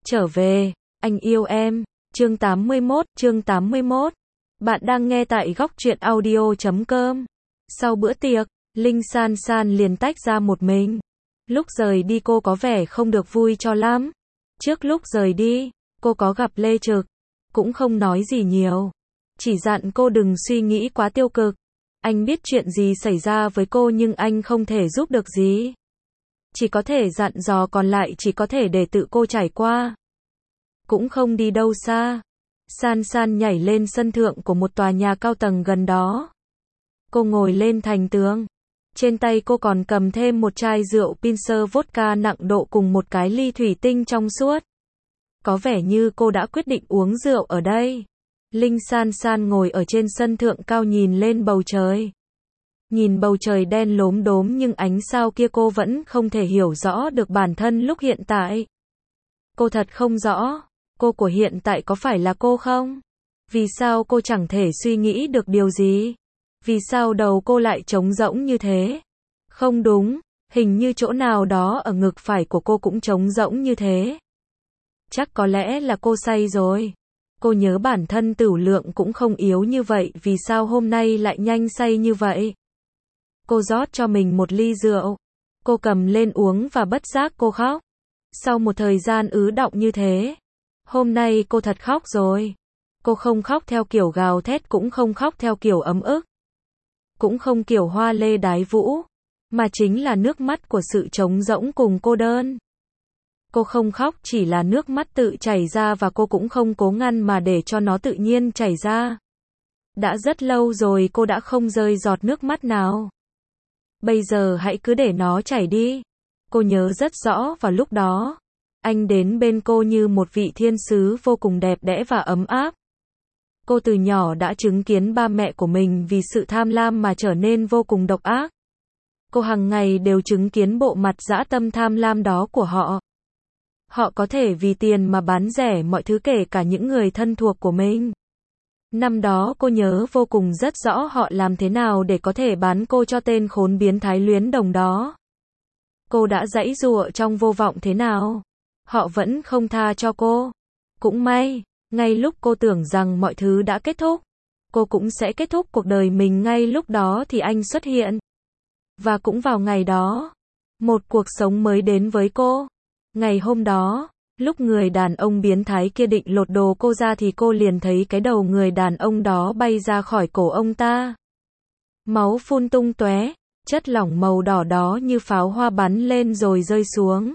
Trở về, anh yêu em. Chương 81. Bạn đang nghe tại góc truyện audio.com. Sau bữa tiệc, Linh San San liền tách ra một mình. Lúc rời đi cô có vẻ không được vui cho lắm. Trước lúc rời đi, cô có gặp Lê Trực. Cũng không nói gì nhiều. Chỉ dặn cô đừng suy nghĩ quá tiêu cực. Anh biết chuyện gì xảy ra với cô nhưng anh không thể giúp được gì. Chỉ có thể dặn dò, còn lại chỉ có thể để tự cô trải qua. Cũng không đi đâu xa. San San nhảy lên sân thượng của một tòa nhà cao tầng gần đó. Cô ngồi lên thành tường. Trên tay cô còn cầm thêm một chai rượu Pinser vodka nặng độ cùng một cái ly thủy tinh trong suốt. Có vẻ như cô đã quyết định uống rượu ở đây. Linh San San ngồi ở trên sân thượng cao nhìn lên bầu trời. Nhìn bầu trời đen lốm đốm nhưng ánh sao kia cô vẫn không thể hiểu rõ được bản thân lúc hiện tại. Cô thật không rõ, cô của hiện tại có phải là cô không? Vì sao cô chẳng thể suy nghĩ được điều gì? Vì sao đầu cô lại trống rỗng như thế? Không đúng, hình như chỗ nào đó ở ngực phải của cô cũng trống rỗng như thế. Chắc có lẽ là cô say rồi. Cô nhớ bản thân tửu lượng cũng không yếu như vậy, vì sao hôm nay lại nhanh say như vậy? Cô rót cho mình một ly rượu. Cô cầm lên uống và bất giác cô khóc. Sau một thời gian ứ đọng như thế, hôm nay cô thật khóc rồi. Cô không khóc theo kiểu gào thét, cũng không khóc theo kiểu ấm ức, cũng không kiểu hoa lê đái vũ, mà chính là nước mắt của sự trống rỗng cùng cô đơn. Cô không khóc, chỉ là nước mắt tự chảy ra và cô cũng không cố ngăn mà để cho nó tự nhiên chảy ra. Đã rất lâu rồi cô đã không rơi giọt nước mắt nào. Bây giờ hãy cứ để nó chảy đi. Cô nhớ rất rõ vào lúc đó, anh đến bên cô như một vị thiên sứ vô cùng đẹp đẽ và ấm áp. Cô từ nhỏ đã chứng kiến ba mẹ của mình vì sự tham lam mà trở nên vô cùng độc ác. Cô hàng ngày đều chứng kiến bộ mặt dã tâm tham lam đó của họ. Họ có thể vì tiền mà bán rẻ mọi thứ, kể cả những người thân thuộc của mình. Năm đó cô nhớ vô cùng rất rõ họ làm thế nào để có thể bán cô cho tên khốn biến thái Luyến Đồng đó. Cô đã giãy giụa trong vô vọng thế nào. Họ vẫn không tha cho cô. Cũng may, ngay lúc cô tưởng rằng mọi thứ đã kết thúc, cô cũng sẽ kết thúc cuộc đời mình, ngay lúc đó thì anh xuất hiện. Và cũng vào ngày đó, một cuộc sống mới đến với cô. Ngày hôm đó, lúc người đàn ông biến thái kia định lột đồ cô ra thì cô liền thấy cái đầu người đàn ông đó bay ra khỏi cổ ông ta. Máu phun tung tóe, chất lỏng màu đỏ đó như pháo hoa bắn lên rồi rơi xuống.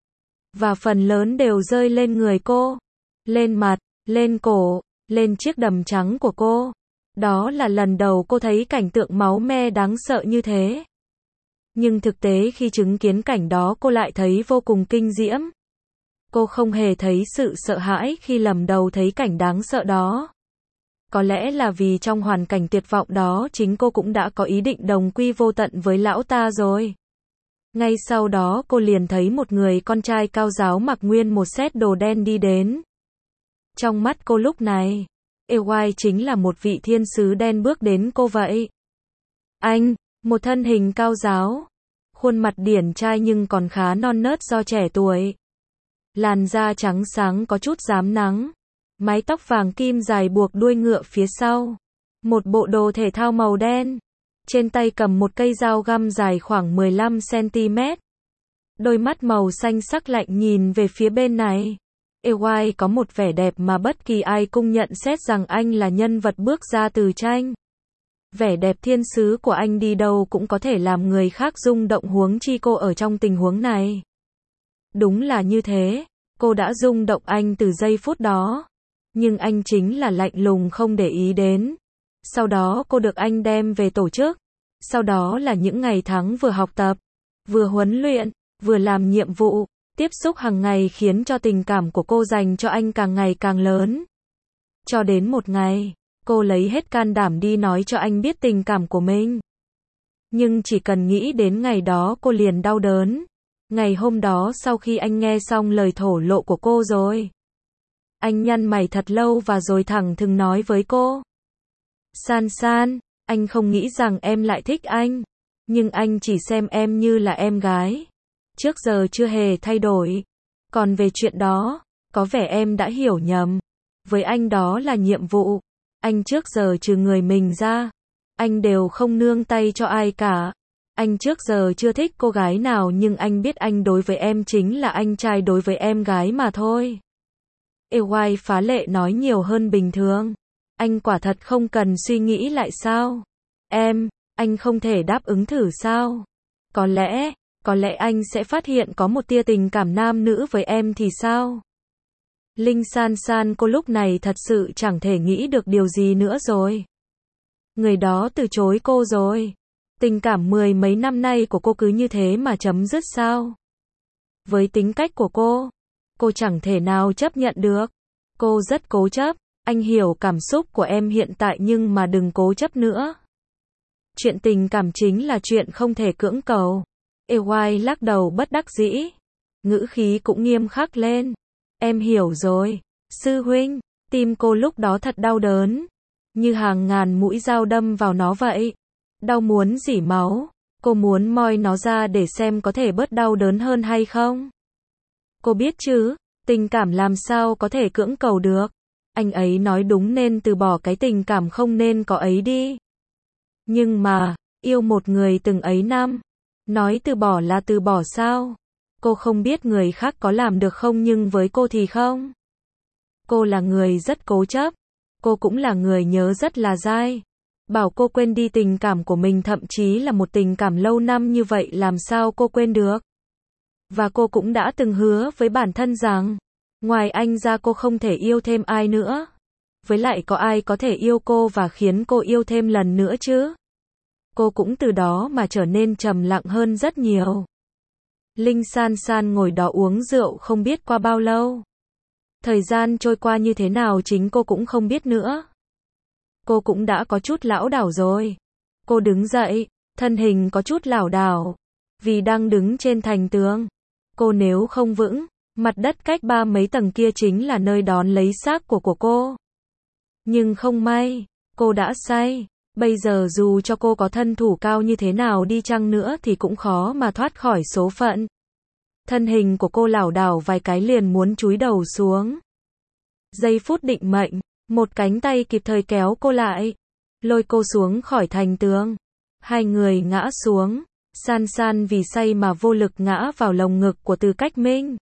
Và phần lớn đều rơi lên người cô, lên mặt, lên cổ, lên chiếc đầm trắng của cô. Đó là lần đầu cô thấy cảnh tượng máu me đáng sợ như thế. Nhưng thực tế khi chứng kiến cảnh đó cô lại thấy vô cùng kinh diễm. Cô không hề thấy sự sợ hãi khi lần đầu thấy cảnh đáng sợ đó. Có lẽ là vì trong hoàn cảnh tuyệt vọng đó chính cô cũng đã có ý định đồng quy vô tận với lão ta rồi. Ngay sau đó cô liền thấy một người con trai cao ráo mặc nguyên một set đồ đen đi đến. Trong mắt cô lúc này, Ewai chính là một vị thiên sứ đen bước đến cô vậy. Anh, một thân hình cao ráo, khuôn mặt điển trai nhưng còn khá non nớt do trẻ tuổi. Làn da trắng sáng có chút rám nắng, mái tóc vàng kim dài buộc đuôi ngựa phía sau, một bộ đồ thể thao màu đen, trên tay cầm một cây dao găm dài khoảng 15 cm. Đôi mắt màu xanh sắc lạnh nhìn về phía bên này. Ewai có một vẻ đẹp mà bất kỳ ai cũng nhận xét rằng anh là nhân vật bước ra từ tranh. Vẻ đẹp thiên sứ của anh đi đâu cũng có thể làm người khác rung động, huống chi cô ở trong tình huống này. Đúng là như thế, cô đã rung động anh từ giây phút đó. Nhưng anh chính là lạnh lùng không để ý đến. Sau đó cô được anh đem về tổ chức. Sau đó là những ngày tháng vừa học tập, vừa huấn luyện, vừa làm nhiệm vụ, tiếp xúc hàng ngày khiến cho tình cảm của cô dành cho anh càng ngày càng lớn. Cho đến một ngày, cô lấy hết can đảm đi nói cho anh biết tình cảm của mình. Nhưng chỉ cần nghĩ đến ngày đó cô liền đau đớn. Ngày hôm đó sau khi anh nghe xong lời thổ lộ của cô rồi, anh nhăn mày thật lâu và rồi thẳng thừng nói với cô. San San, anh không nghĩ rằng em lại thích anh. Nhưng anh chỉ xem em như là em gái. Trước giờ chưa hề thay đổi. Còn về chuyện đó, Có vẻ em đã hiểu nhầm. Với anh đó là nhiệm vụ. Anh trước giờ trừ người mình ra, anh đều không nương tay cho ai cả. Anh trước giờ chưa thích cô gái nào nhưng anh biết anh đối với em chính là anh trai đối với em gái mà thôi. EY phá lệ nói nhiều hơn bình thường. Anh quả thật không cần suy nghĩ lại sao? Anh không thể đáp ứng thử sao? Có lẽ anh sẽ phát hiện có một tia tình cảm nam nữ với em thì sao? Linh San San cô lúc này thật sự chẳng thể nghĩ được điều gì nữa rồi. Người đó từ chối cô rồi. Tình cảm mười mấy năm nay của cô cứ như thế mà chấm dứt sao? Với tính cách của cô chẳng thể nào chấp nhận được. Cô rất cố chấp. Anh hiểu cảm xúc của em hiện tại nhưng mà đừng cố chấp nữa. Chuyện tình cảm chính là chuyện không thể cưỡng cầu. EY lắc đầu bất đắc dĩ. Ngữ khí cũng nghiêm khắc lên. Em hiểu rồi, sư huynh. Tim cô lúc đó thật đau đớn. Như hàng ngàn mũi dao đâm vào nó vậy. Đau muốn rỉ máu. Cô muốn moi nó ra để xem có thể bớt đau đớn hơn hay không. Cô biết chứ, tình cảm làm sao có thể cưỡng cầu được. Anh ấy nói đúng nên từ bỏ cái tình cảm không nên có ấy đi. Nhưng mà, yêu một người từng ấy năm, nói từ bỏ là từ bỏ sao? Cô không biết người khác có làm được không nhưng với cô thì không. Cô là người rất cố chấp. Cô cũng là người nhớ rất là dai. Bảo cô quên đi tình cảm của mình thậm chí là một tình cảm lâu năm như vậy làm sao cô quên được. Và cô cũng đã từng hứa với bản thân rằng, ngoài anh ra cô không thể yêu thêm ai nữa. Với lại có ai có thể yêu cô và khiến cô yêu thêm lần nữa chứ? Cô cũng từ đó mà trở nên trầm lặng hơn rất nhiều. Linh San San ngồi đó uống rượu không biết qua bao lâu. Thời gian trôi qua như thế nào chính cô cũng không biết nữa. Cô cũng đã có chút lảo đảo rồi. Cô đứng dậy, thân hình có chút lảo đảo. Vì đang đứng trên thành tường. Cô nếu không vững, mặt đất cách ba mấy tầng kia chính là nơi đón lấy xác của cô. Nhưng không may, cô đã say. Bây giờ dù cho cô có thân thủ cao như thế nào đi chăng nữa thì cũng khó mà thoát khỏi số phận. Thân hình của cô lảo đảo vài cái liền muốn chúi đầu xuống. Giây phút định mệnh, một cánh tay kịp thời kéo cô lại, lôi cô xuống khỏi thành tường. Hai người ngã xuống, San San vì say mà vô lực ngã vào lồng ngực của Từ Cách Minh.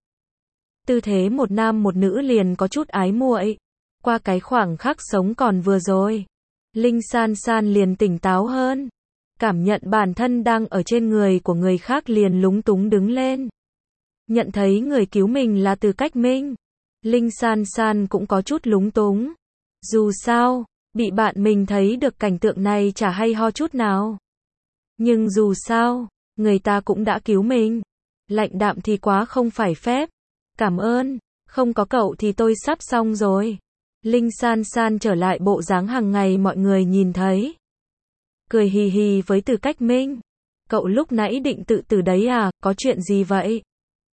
Tư thế một nam một nữ liền có chút ái muội. Qua cái khoảng khắc sống còn vừa rồi, Linh San San liền tỉnh táo hơn. Cảm nhận bản thân đang ở trên người của người khác liền lúng túng đứng lên. Nhận thấy người cứu mình là Từ Cách Minh, Linh San San cũng có chút lúng túng. Dù sao, bị bạn mình thấy được cảnh tượng này chả hay ho chút nào. Nhưng dù sao, người ta cũng đã cứu mình. Lạnh đạm thì quá không phải phép. Cảm ơn, không có cậu thì tôi sắp xong rồi. Linh San San trở lại bộ dáng hàng ngày mọi người nhìn thấy. Cười hì hì với Từ Cách Minh. Cậu lúc nãy định tự tử đấy à, có chuyện gì vậy?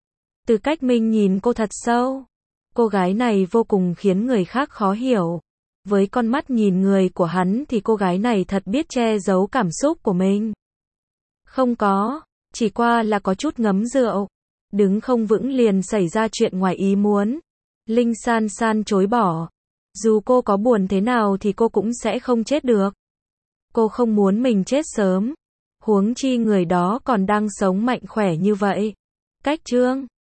Từ Cách Minh nhìn cô thật sâu. Cô gái này vô cùng khiến người khác khó hiểu. Với con mắt nhìn người của hắn thì cô gái này thật biết che giấu cảm xúc của mình. Không có, chỉ qua là có chút ngấm rượu. Đứng không vững liền xảy ra chuyện ngoài ý muốn. Linh San San chối bỏ. Dù cô có buồn thế nào thì cô cũng sẽ không chết được. Cô không muốn mình chết sớm. Huống chi người đó còn đang sống mạnh khỏe như vậy. Cách chương